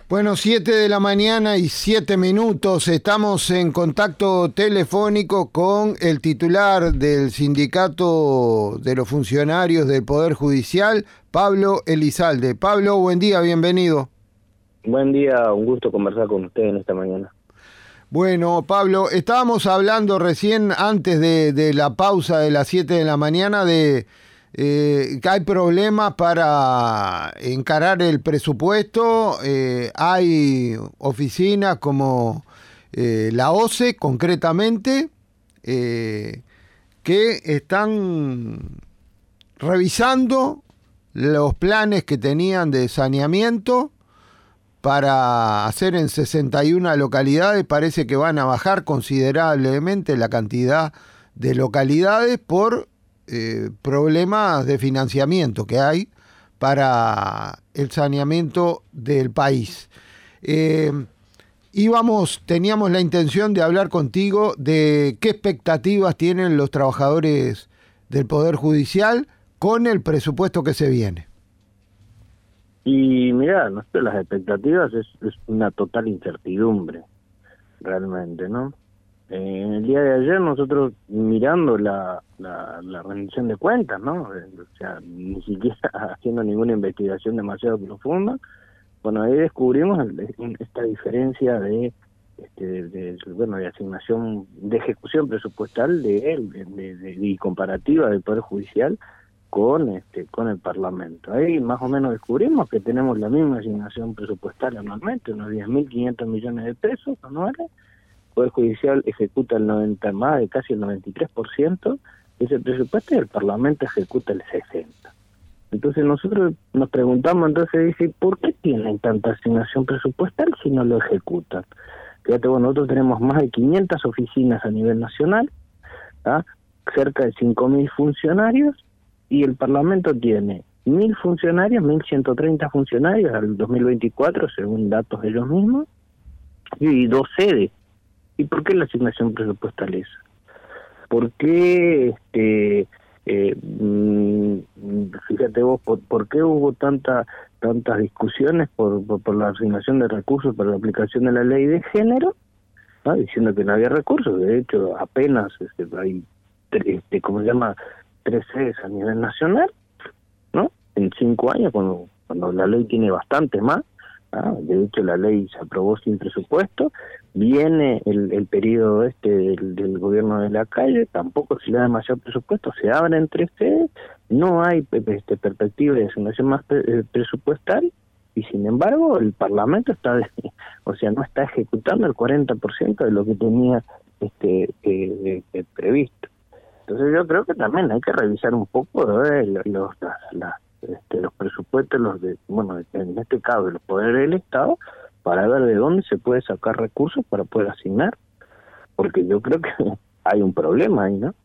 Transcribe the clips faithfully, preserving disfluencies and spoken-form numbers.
Bueno, siete de la mañana y siete minutos. Estamos en contacto telefónico con el titular del Sindicato de los Funcionarios del Poder Judicial, Pablo Elizalde. Pablo, buen día, bienvenido. Buen día, un gusto conversar con usted en esta mañana. Bueno, Pablo, estábamos hablando recién antes de, de la pausa de las siete de la mañana de eh, que hay problemas para encarar el presupuesto. Eh, hay oficinas como eh, la O C E, concretamente, eh, que están revisando los planes que tenían de saneamiento para hacer en sesenta y una localidades. Parece que van a bajar considerablemente la cantidad de localidades por eh, problemas de financiamiento que hay para el saneamiento del país. Eh, íbamos, teníamos la intención de hablar contigo de qué expectativas tienen los trabajadores del Poder Judicial con el presupuesto que se viene. Y mirá, no sé, las expectativas es, es una total incertidumbre, realmente, ¿no? Eh, en el día de ayer nosotros mirando la, la, la rendición de cuentas, ¿no? Eh, o sea, ni siquiera haciendo ninguna investigación demasiado profunda, bueno, ahí descubrimos el, esta diferencia de, este, de, de, bueno, de asignación, de ejecución presupuestal de él, de, de, de, y comparativa del Poder Judicial con este con el Parlamento. Ahí más o menos descubrimos que tenemos la misma asignación presupuestal anualmente, unos diez mil quinientos millones de pesos anuales. El Poder Judicial ejecuta el noventa, más de casi el noventa y tres por ciento de ese presupuesto, y el Parlamento ejecuta el sesenta por ciento. Entonces nosotros nos preguntamos, entonces dice, ¿por qué tienen tanta asignación presupuestal si no lo ejecutan? Fíjate, bueno, nosotros tenemos más de quinientas oficinas a nivel nacional, ¿ah? Cerca de cinco mil funcionarios, y el Parlamento tiene mil funcionarios, mil ciento treinta funcionarios al dos mil veinticuatro, según datos de ellos mismos, y dos sedes. ¿Y por qué la asignación presupuestal es? ¿Por qué, este, eh, fíjate vos, por, por qué hubo tanta tantas discusiones por, por, por la asignación de recursos para la aplicación de la ley de género? ¿No? Diciendo que no había recursos. De hecho, apenas este, hay, este, ¿cómo se llama?, tres sedes a nivel nacional, ¿no? En cinco años, cuando, cuando la ley tiene bastante más. ¿Ah? De hecho, la ley se aprobó sin presupuesto. Viene el, el periodo este del, del gobierno de la calle, tampoco se le da demasiado presupuesto, se abren tres sedes, no hay este, perspectiva de asignación más pre, presupuestal, y sin embargo el Parlamento está, de, o sea, no está ejecutando el cuarenta por ciento de lo que tenía este eh, eh, previsto. Entonces yo creo que también hay que revisar un poco eh, los, los, las, este, los presupuestos, los de, bueno, en este caso de los poderes del Estado, para ver de dónde se puede sacar recursos para poder asignar, porque yo creo que hay un problema ahí, ¿no?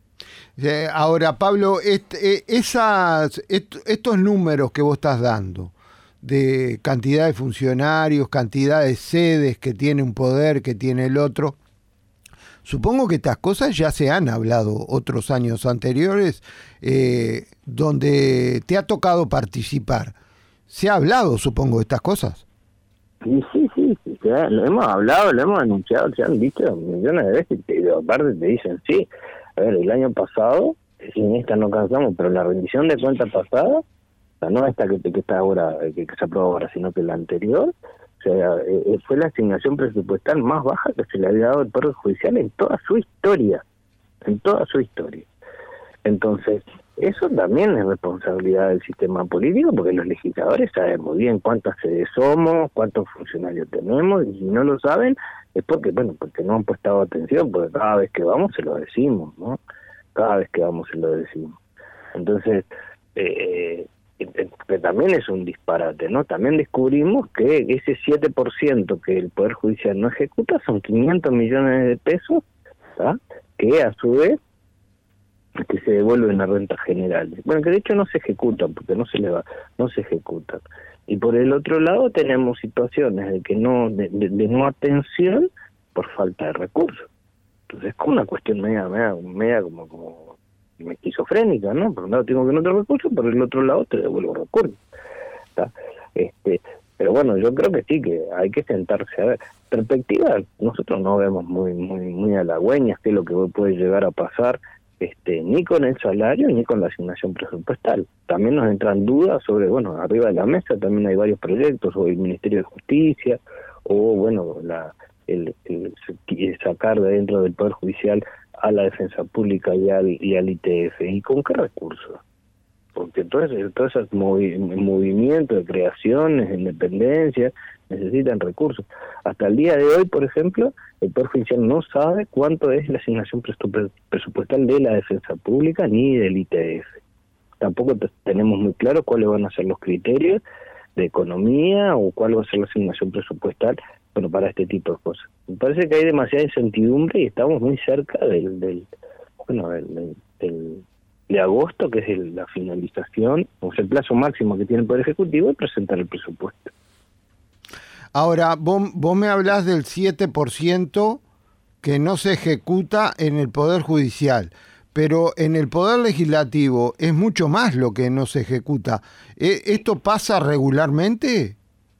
Eh, ahora, Pablo, este, eh, esas, est, estos números que vos estás dando, de cantidad de funcionarios, cantidad de sedes que tiene un poder, que tiene el otro, supongo que estas cosas ya se han hablado otros años anteriores, eh, donde te ha tocado participar. ¿Se ha hablado, supongo, de estas cosas? Sí, sí, sí, sí, lo hemos hablado, lo hemos anunciado, se han dicho millones de veces, y aparte te dicen, sí, a ver, el año pasado, sin esta no cansamos, pero la rendición de cuentas pasada, o sea, no esta que, que está ahora, que, que se aprobó ahora, sino que la anterior, o sea, eh, fue la asignación presupuestal más baja que se le había dado al Poder Judicial en toda su historia, en toda su historia. Entonces, eso también es responsabilidad del sistema político, porque los legisladores saben muy bien cuántas sedes somos, cuántos funcionarios tenemos, y si no lo saben, es porque, bueno, porque no han prestado atención, porque cada vez que vamos se lo decimos, ¿no? Cada vez que vamos se lo decimos. Entonces, eh, que también es un disparate, ¿no? También descubrimos que ese siete por ciento que el Poder Judicial no ejecuta son quinientos millones de pesos, ¿tá? Que a su vez que se devuelven a rentas generales. Bueno, que de hecho no se ejecutan, porque no se le va, no se ejecutan. Y por el otro lado tenemos situaciones de que no, de, de, de no atención por falta de recursos. Entonces es como una cuestión media, media, media como, como esquizofrénica, ¿no? Por un lado tengo que no tener recursos, por el otro lado te devuelvo recursos. ¿Tá? Este, Pero bueno, yo creo que sí, que hay que sentarse a ver. Perspectiva, nosotros no vemos muy muy muy halagüeñas qué es lo que puede llegar a pasar, este ni con el salario ni con la asignación presupuestal. También nos entran dudas sobre, bueno, arriba de la mesa también hay varios proyectos, o el Ministerio de Justicia, o bueno, la el, el, el sacar de dentro del Poder Judicial a la Defensa Pública y al, y al I T F. ¿Y con qué recursos? Porque todo ese, todo ese movi movimiento de creaciones, de independencia, necesitan recursos. Hasta el día de hoy, por ejemplo, el Poder Judicial no sabe cuánto es la asignación presupuestal de la Defensa Pública ni del I T F. Tampoco tenemos muy claro cuáles van a ser los criterios de economía o cuál va a ser la asignación presupuestal, bueno, para este tipo de cosas. Me parece que hay demasiada incertidumbre y estamos muy cerca del, del bueno, del, del, del de agosto, que es el, la finalización, o sea, el plazo máximo que tiene el Poder Ejecutivo de presentar el presupuesto. Ahora, vos, vos me hablás del siete por ciento que no se ejecuta en el Poder Judicial, pero en el Poder Legislativo es mucho más lo que no se ejecuta. ¿Esto pasa regularmente?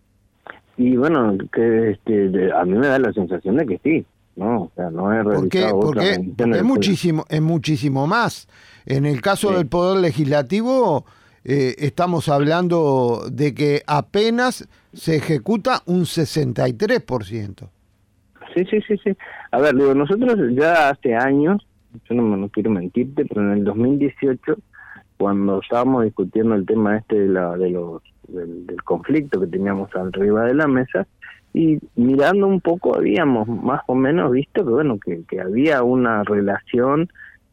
Y bueno, que este, de, a mí me da la sensación de que sí, ¿no? O sea, no he realizado porque, otra porque, porque es muchísimo, es muchísimo más. En el caso sí. del Poder Legislativo, eh, estamos hablando de que apenas se ejecuta un sesenta y tres por ciento. Sí, sí, sí, sí. A ver, digo, nosotros ya hace años, yo no, no quiero mentirte, pero en el dos mil dieciocho, cuando estábamos discutiendo el tema este de, la, de los del, del conflicto que teníamos arriba de la mesa, y mirando un poco habíamos más o menos visto que bueno que, que había una relación,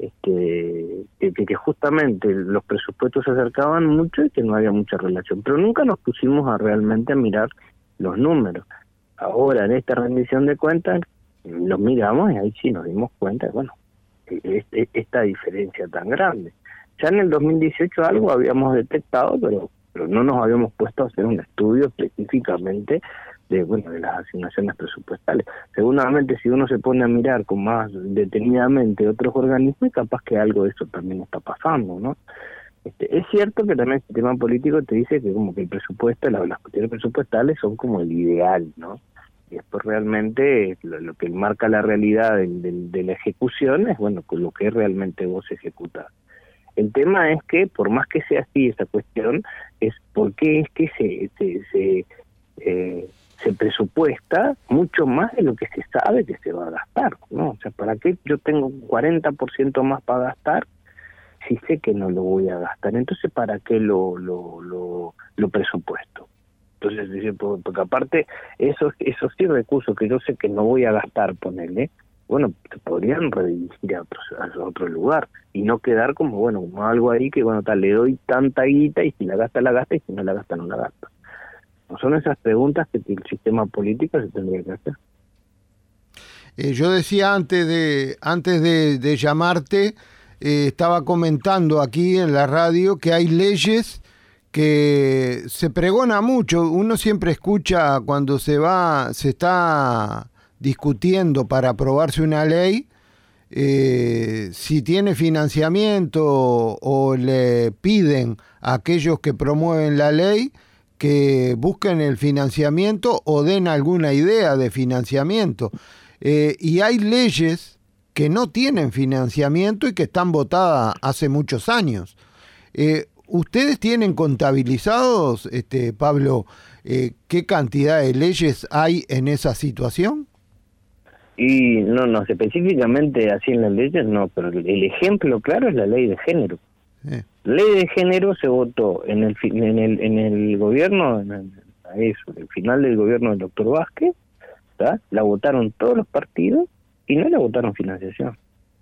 este que, que justamente los presupuestos se acercaban mucho y que no había mucha relación, pero nunca nos pusimos a realmente a mirar los números. Ahora en esta rendición de cuentas los miramos y ahí sí nos dimos cuenta, bueno, este, esta diferencia tan grande. Ya en el dos mil dieciocho algo habíamos detectado, pero pero no nos habíamos puesto a hacer un estudio específicamente de bueno de las asignaciones presupuestales. Seguramente si uno se pone a mirar con más detenidamente otros organismos, capaz que algo de eso también está pasando, ¿no? Este, es cierto que también el sistema político te dice que como que el presupuesto, las, las cuestiones presupuestales son como el ideal, ¿no? Y después realmente lo, lo que marca la realidad de, de, de la ejecución es bueno con lo que realmente vos ejecutás. El tema es que, por más que sea así esa cuestión, es por qué es que se se se, eh, se presupuesta mucho más de lo que se sabe que se va a gastar, ¿no? O sea, ¿para qué yo tengo un cuarenta por ciento más para gastar si sé que no lo voy a gastar? Entonces, ¿para qué lo lo lo, lo presupuesto? Entonces, dice, porque aparte, esos, esos sí recursos que yo sé que no voy a gastar, ponerle, bueno, se podrían redirigir a otro, a otro lugar y no quedar como, bueno, como algo ahí que, bueno, tal, le doy tanta guita y si la gasta, la gasta y si no la gasta, no la gasta. No son esas preguntas que el sistema político se tendría que hacer. Eh, yo decía antes de antes de, de llamarte, eh, estaba comentando aquí en la radio que hay leyes que se pregona mucho. Uno siempre escucha cuando se va, se está discutiendo para aprobarse una ley, eh, si tiene financiamiento o le piden a aquellos que promueven la ley que busquen el financiamiento o den alguna idea de financiamiento. Eh, y hay leyes que no tienen financiamiento y que están votadas hace muchos años. Eh, ¿Ustedes tienen contabilizados, este, Pablo, eh, qué cantidad de leyes hay en esa situación? Y no, no, específicamente así en las leyes no, pero el ejemplo claro es la ley de género. Eh. La ley de género se votó en el en el en el gobierno, en el, eso, el final del gobierno del doctor Vázquez, ¿tá? La votaron todos los partidos y no le votaron financiación.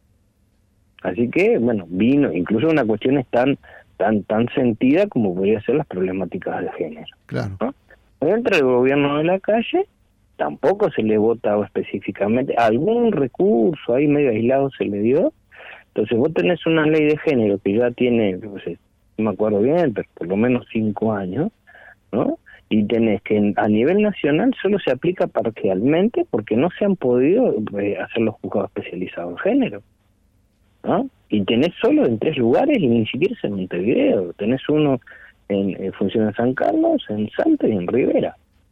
Así que, bueno, vino, incluso una cuestión es tan tan tan sentida como podría ser las problemáticas de género. Claro. ¿No? Dentro del gobierno de la calle tampoco se le vota específicamente, algún recurso ahí medio aislado se le dio. Entonces vos tenés una ley de género que ya tiene, no sé, no me acuerdo bien, pero por lo menos cinco años, ¿no? Y tenés que a nivel nacional solo se aplica parcialmente porque no se han podido eh, hacer los juzgados especializados en género, ¿no? Y tenés solo en tres lugares y ni siquiera es en Montevideo. Tenés uno en, en función en San Carlos, en Salta y en Rivera.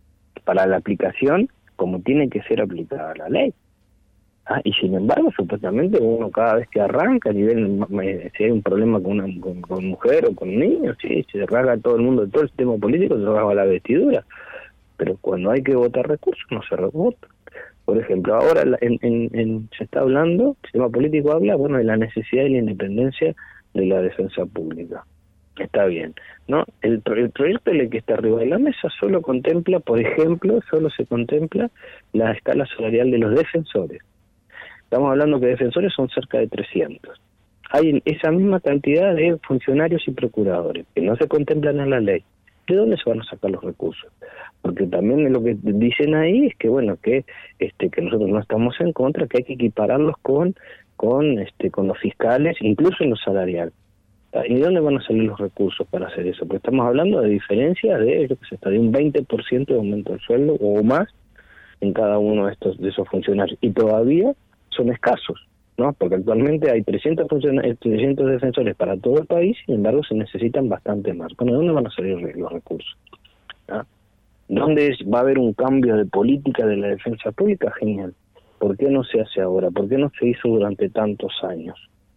para la aplicación como tiene que ser aplicada la ley. Ah, y sin embargo, supuestamente uno cada vez que arranca, a nivel, si hay un problema con una con, con mujer o con niños, sí, se rasga todo el mundo, todo el sistema político se rasga la vestidura, pero cuando hay que votar recursos no se vota. Por ejemplo, ahora en, en, en, se está hablando, el sistema político habla, bueno, de la necesidad de la independencia de la defensa pública. Está bien, ¿no? El, el proyecto de ley que está arriba de la mesa solo contempla, por ejemplo, solo se contempla la escala salarial de los defensores. Estamos hablando que defensores son cerca de trescientos. Hay esa misma cantidad de funcionarios y procuradores que no se contemplan en la ley. ¿De dónde se van a sacar los recursos? Porque también lo que dicen ahí es que, bueno, que este que nosotros no estamos en contra, que hay que equipararlos con con este con los fiscales, incluso en lo salarial. ¿Y de dónde van a salir los recursos para hacer eso? Porque estamos hablando de diferencias de, yo que sé, hasta de un veinte por ciento de aumento del sueldo o más en cada uno de estos de esos funcionarios. Y todavía son escasos, ¿no? Porque actualmente hay trescientos, trescientos defensores para todo el país, sin embargo se necesitan bastante más. Bueno, ¿de dónde van a salir los recursos? ¿Ah? ¿Dónde es, va a haber un cambio de política de la defensa pública? Genial. ¿Por qué no se hace ahora? ¿Por qué no se hizo durante tantos años?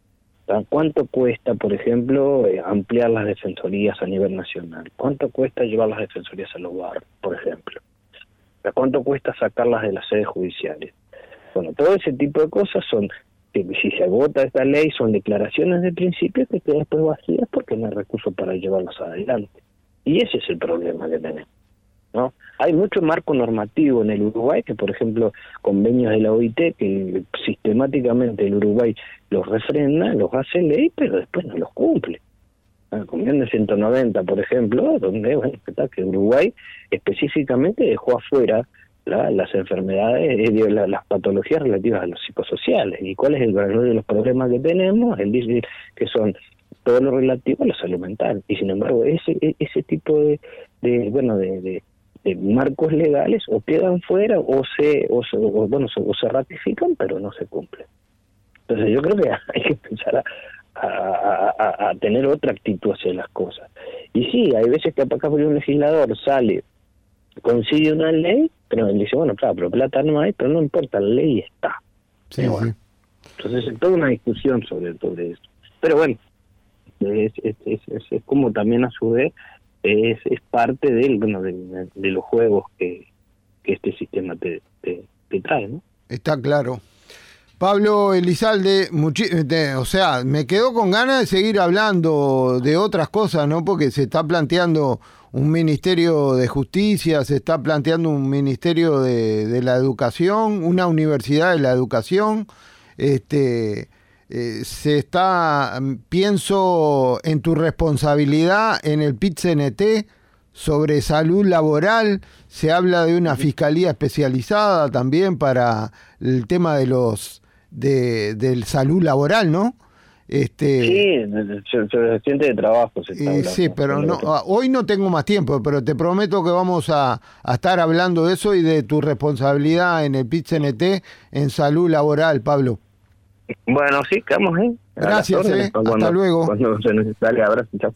¿Cuánto cuesta, por ejemplo, ampliar las defensorías a nivel nacional? ¿Cuánto cuesta llevar las defensorías a los barrios, por ejemplo? ¿Cuánto cuesta sacarlas de las sedes judiciales? Bueno, todo ese tipo de cosas son, que si se vota esta ley, son declaraciones de principio que quedan después vacías porque no hay recursos para llevarlas adelante. Y ese es el problema que tenemos, ¿no? Hay mucho marco normativo en el Uruguay, que por ejemplo, convenios de la O I T, que sistemáticamente el Uruguay los refrenda, los hace ley, pero después no los cumple. El convenio de ciento noventa, por ejemplo, donde, bueno, que Uruguay específicamente dejó afuera La, las enfermedades, eh, la, las patologías relativas a los psicosociales. ¿Y cuál es el valor de los problemas que tenemos? Él dice que son todo lo relativo a la salud mental. Y sin embargo, ese ese tipo de, de bueno, de, de, de marcos legales o quedan fuera o se, o, se, o, bueno, se, o se ratifican, pero no se cumplen. Entonces yo creo que hay que empezar a, a, a, a tener otra actitud hacia las cosas. Y sí, hay veces que acá un legislador sale, consigue una ley, pero él dice, bueno, claro, pero plata no hay, pero no importa, la ley está. Sí, bueno, sí. Entonces es toda una discusión sobre todo eso. Pero bueno, es, es, es, es, es como también a su vez es, es parte del, bueno, de, de los juegos que, que este sistema te, te, te trae, ¿no? Está claro. Pablo Elizalde, muchi- te, o sea, me quedo con ganas de seguir hablando de otras cosas, ¿no? Porque se está planteando un ministerio de justicia, se está planteando un ministerio de, de la educación, una universidad de la educación, este, eh, se está, pienso en tu responsabilidad en el P I T C N T sobre salud laboral, se habla de una fiscalía especializada también para el tema de los de, de salud laboral, ¿no? Este, sí, sobre el accidente de trabajo se está eh, hablando. sí, pero no, hoy no tengo más tiempo, pero te prometo que vamos a, a estar hablando de eso y de tu responsabilidad en el P I T C N T en salud laboral, Pablo. Bueno, sí, quedamos, ¿eh? Gracias, eh. Hasta cuando, luego. Cuando se nos sale, abrazo, chao.